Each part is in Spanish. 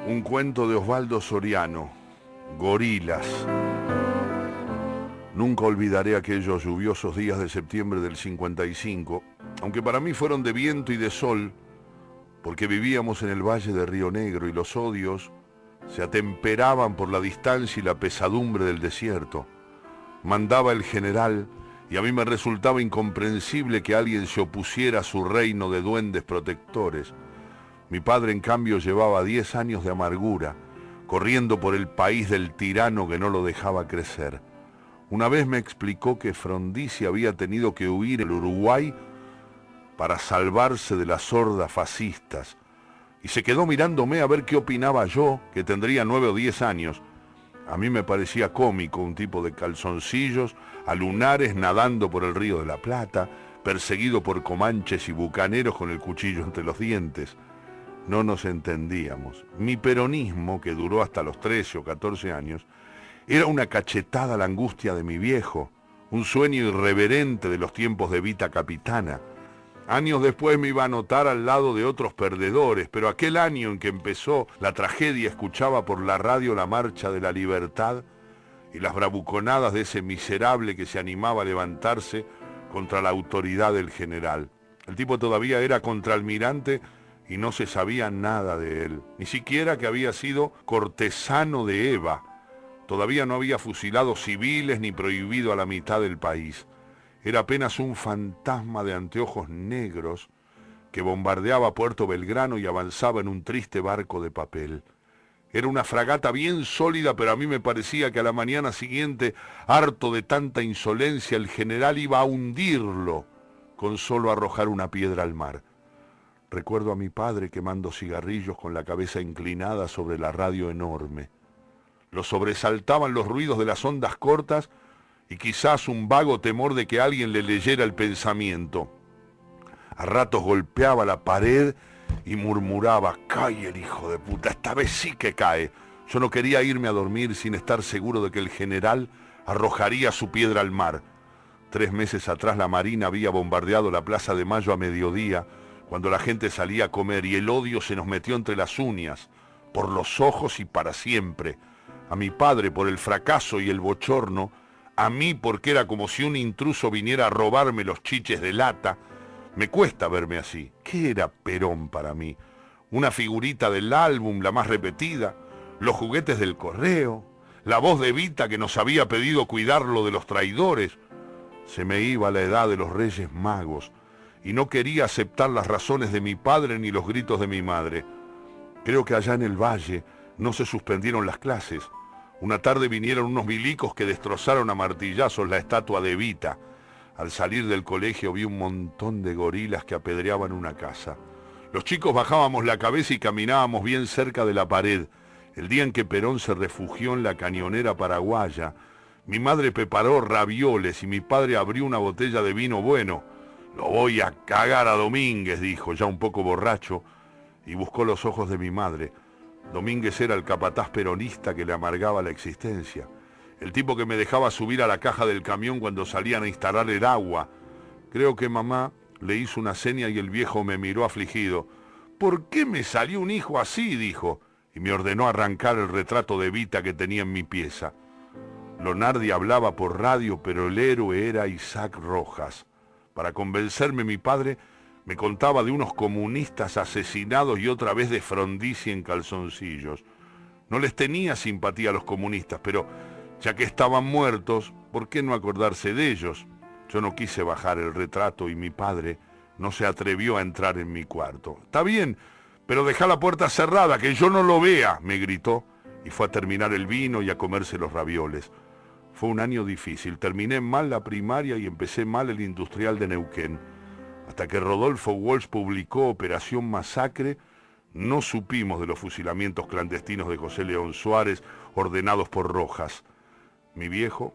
Un cuento de Osvaldo Soriano, Gorilas. Nunca olvidaré aquellos lluviosos días de septiembre del 55, aunque para mí fueron de viento y de sol, porque vivíamos en el valle de Río Negro y los odios se atemperaban por la distancia y la pesadumbre del desierto. Mandaba el general y a mí me resultaba incomprensible que alguien se opusiera a su reino de duendes protectores. Mi padre, en cambio, llevaba 10 años de amargura, corriendo por el país del tirano que no lo dejaba crecer. Una vez me explicó que Frondizi había tenido que huir al Uruguay para salvarse de las hordas fascistas, y se quedó mirándome a ver qué opinaba yo, que tendría 9 o 10 años. A mí me parecía cómico un tipo de calzoncillos, a lunares nadando por el Río de la Plata, perseguido por comanches y bucaneros con el cuchillo entre los dientes. No nos entendíamos. Mi peronismo, que duró hasta los 13 o 14 años, era una cachetada a la angustia de mi viejo, un sueño irreverente de los tiempos de Vita Capitana. Años después me iba a notar al lado de otros perdedores, pero aquel año en que empezó la tragedia escuchaba por la radio la marcha de la libertad y las bravuconadas de ese miserable que se animaba a levantarse contra la autoridad del general. El tipo todavía era contraalmirante y no se sabía nada de él, ni siquiera que había sido cortesano de Eva. Todavía no había fusilado civiles ni prohibido a la mitad del país. Era apenas un fantasma de anteojos negros que bombardeaba Puerto Belgrano y avanzaba en un triste barco de papel. Era una fragata bien sólida, pero a mí me parecía que a la mañana siguiente, harto de tanta insolencia, el general iba a hundirlo con solo arrojar una piedra al mar. Recuerdo a mi padre quemando cigarrillos con la cabeza inclinada sobre la radio enorme. Lo sobresaltaban los ruidos de las ondas cortas y quizás un vago temor de que alguien le leyera el pensamiento. A ratos golpeaba la pared y murmuraba: «Cae el hijo de puta, esta vez sí que cae». Yo no quería irme a dormir sin estar seguro de que el general arrojaría su piedra al mar. 3 meses atrás la Marina había bombardeado la Plaza de Mayo a mediodía, cuando la gente salía a comer, y el odio se nos metió entre las uñas, por los ojos y para siempre. A mi padre por el fracaso y el bochorno, a mí porque era como si un intruso viniera a robarme los chiches de lata. Me cuesta verme así. ¿Qué era Perón para mí? Una figurita del álbum, la más repetida, los juguetes del correo, la voz de Vita que nos había pedido cuidarlo de los traidores. Se me iba la edad de los Reyes Magos, y no quería aceptar las razones de mi padre ni los gritos de mi madre. Creo que allá en el valle no se suspendieron las clases. Una tarde vinieron unos milicos que destrozaron a martillazos la estatua de Evita. Al salir del colegio vi un montón de gorilas que apedreaban una casa. Los chicos bajábamos la cabeza y caminábamos bien cerca de la pared. El día en que Perón se refugió en la cañonera paraguaya, mi madre preparó ravioles y mi padre abrió una botella de vino bueno. «Lo voy a cagar a Domínguez», dijo, ya un poco borracho, y buscó los ojos de mi madre. Domínguez era el capataz peronista que le amargaba la existencia, el tipo que me dejaba subir a la caja del camión cuando salían a instalar el agua. Creo que mamá le hizo una seña y el viejo me miró afligido. «¿Por qué me salió un hijo así?», dijo, y me ordenó arrancar el retrato de Vita que tenía en mi pieza. Lonardi hablaba por radio, pero el héroe era Isaac Rojas. Para convencerme, mi padre me contaba de unos comunistas asesinados y otra vez de Frondizi en calzoncillos. No les tenía simpatía a los comunistas, pero ya que estaban muertos, ¿por qué no acordarse de ellos? Yo no quise bajar el retrato y mi padre no se atrevió a entrar en mi cuarto. «Está bien, pero deja la puerta cerrada, que yo no lo vea», me gritó, y fue a terminar el vino y a comerse los ravioles. Fue un año difícil. Terminé mal la primaria y empecé mal el industrial de Neuquén. Hasta que Rodolfo Walsh publicó Operación Masacre, no supimos de los fusilamientos clandestinos de José León Suárez ordenados por Rojas. Mi viejo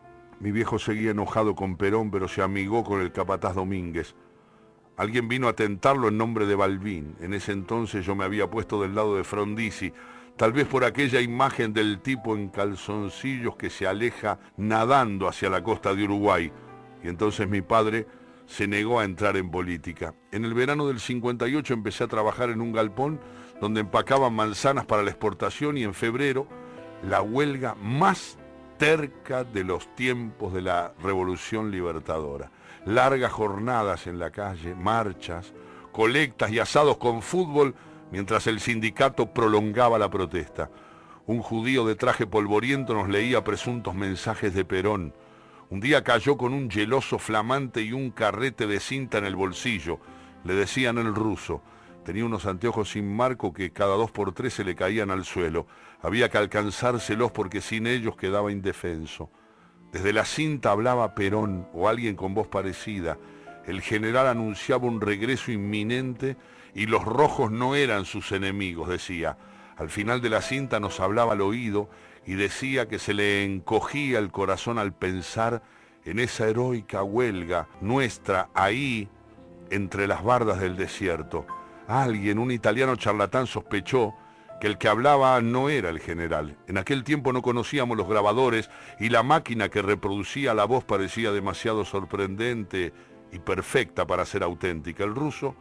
seguía enojado con Perón, pero se amigó con el capataz Domínguez. Alguien vino a tentarlo en nombre de Balbín. En ese entonces yo me había puesto del lado de Frondizi, tal vez por aquella imagen del tipo en calzoncillos que se aleja nadando hacia la costa de Uruguay. Y entonces mi padre se negó a entrar en política. En el verano del 58 empecé a trabajar en un galpón donde empacaban manzanas para la exportación, y en febrero, la huelga más terca de los tiempos de la Revolución Libertadora. Largas jornadas en la calle, marchas, colectas y asados con fútbol, mientras el sindicato prolongaba la protesta. Un judío de traje polvoriento nos leía presuntos mensajes de Perón. Un día cayó con un geloso flamante y un carrete de cinta en el bolsillo. Le decían el ruso. Tenía unos anteojos sin marco que cada 2 por 3 se le caían al suelo. Había que alcanzárselos porque sin ellos quedaba indefenso. Desde la cinta hablaba Perón o alguien con voz parecida. El general anunciaba un regreso inminente y los rojos no eran sus enemigos, decía. Al final de la cinta nos hablaba al oído y decía que se le encogía el corazón al pensar en esa heroica huelga nuestra ahí entre las bardas del desierto. Alguien, un italiano charlatán, sospechó que el que hablaba no era el general. En aquel tiempo no conocíamos los grabadores y la máquina que reproducía la voz parecía demasiado sorprendente y perfecta para ser auténtica. El ruso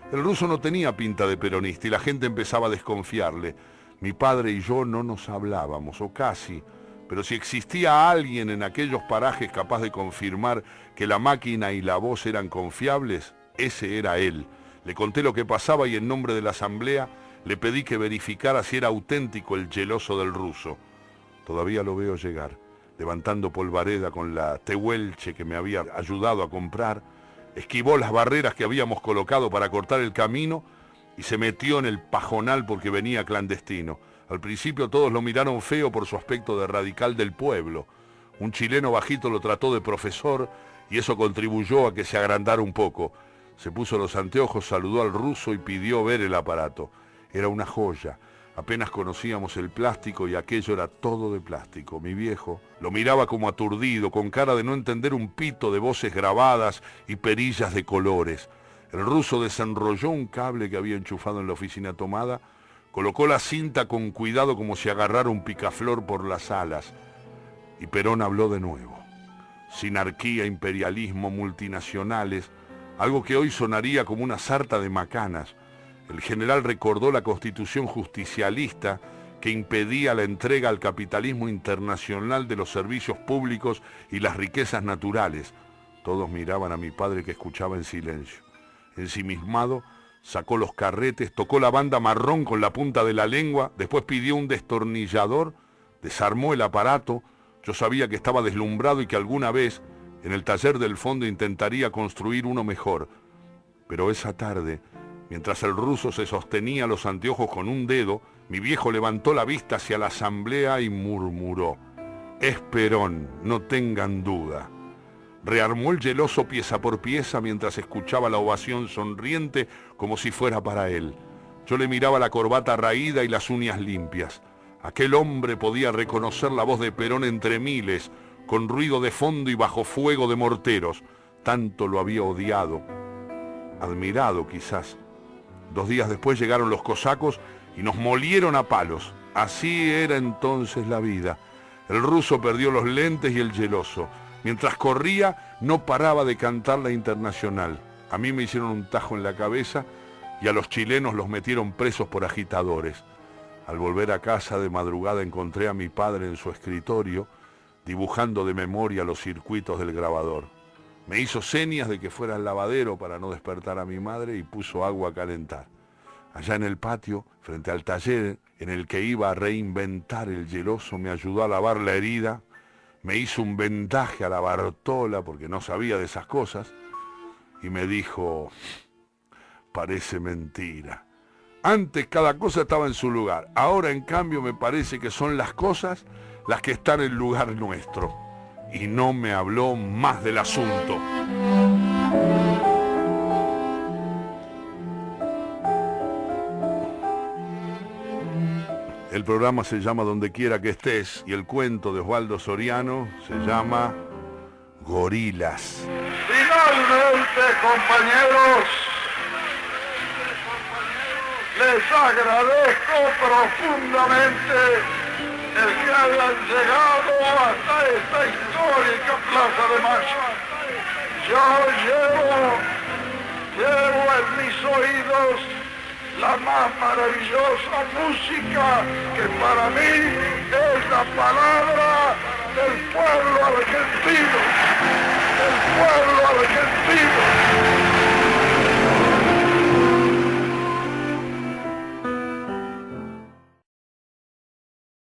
no tenía pinta de peronista y la gente empezaba a desconfiarle. Mi padre y yo no nos hablábamos, o casi, pero si existía alguien en aquellos parajes capaz de confirmar que la máquina y la voz eran confiables, ese era él. Le conté lo que pasaba y en nombre de la asamblea le pedí que verificara si era auténtico el geloso del ruso. Todavía lo veo llegar, levantando polvareda con la tehuelche que me había ayudado a comprar, esquivó las barreras que habíamos colocado para cortar el camino y se metió en el pajonal porque venía clandestino. Al principio todos lo miraron feo por su aspecto de radical del pueblo. Un chileno bajito lo trató de profesor y eso contribuyó a que se agrandara un poco. Se puso los anteojos, saludó al ruso y pidió ver el aparato. Era una joya. Apenas conocíamos el plástico y aquello era todo de plástico. Mi viejo lo miraba como aturdido, con cara de no entender un pito de voces grabadas y perillas de colores. El ruso desenrolló un cable que había enchufado en la oficina tomada, colocó la cinta con cuidado como si agarrara un picaflor por las alas, y Perón habló de nuevo. Sinarquía, imperialismo, multinacionales, algo que hoy sonaría como una sarta de macanas. El general recordó la constitución justicialista que impedía la entrega al capitalismo internacional de los servicios públicos y las riquezas naturales. Todos miraban a mi padre, que escuchaba en silencio. Ensimismado, sacó los carretes, tocó la banda marrón con la punta de la lengua, después pidió un destornillador, desarmó el aparato. Yo sabía que estaba deslumbrado y que alguna vez, en el taller del fondo, intentaría construir uno mejor. Pero esa tarde, mientras el ruso se sostenía los anteojos con un dedo, mi viejo levantó la vista hacia la asamblea y murmuró: «Es Perón, no tengan duda». Rearmó el geloso pieza por pieza mientras escuchaba la ovación sonriente como si fuera para él. Yo le miraba la corbata raída y las uñas limpias. Aquel hombre podía reconocer la voz de Perón entre miles, con ruido de fondo y bajo fuego de morteros. Tanto lo había odiado, admirado quizás. 2 días después llegaron los cosacos y nos molieron a palos. Así era entonces la vida. El ruso perdió los lentes y el geloso. Mientras corría, no paraba de cantar la Internacional. A mí me hicieron un tajo en la cabeza y a los chilenos los metieron presos por agitadores. Al volver a casa de madrugada encontré a mi padre en su escritorio, dibujando de memoria los circuitos del grabador. Me hizo señas de que fuera al lavadero para no despertar a mi madre y puso agua a calentar. Allá en el patio, frente al taller en el que iba a reinventar el geloso, me ayudó a lavar la herida, me hizo un vendaje a la Bartola porque no sabía de esas cosas y me dijo: «Parece mentira. Antes cada cosa estaba en su lugar. Ahora, en cambio, me parece que son las cosas las que están en el lugar nuestro». Y no me habló más del asunto. El programa se llama Donde quiera que estés y el cuento de Osvaldo Soriano se llama Gorilas. Finalmente, compañeros, les agradezco profundamente el que hayan llegado hasta esta histórica Plaza de Mayo. Yo llevo en mis oídos la más maravillosa música que para mí es la palabra del pueblo argentino.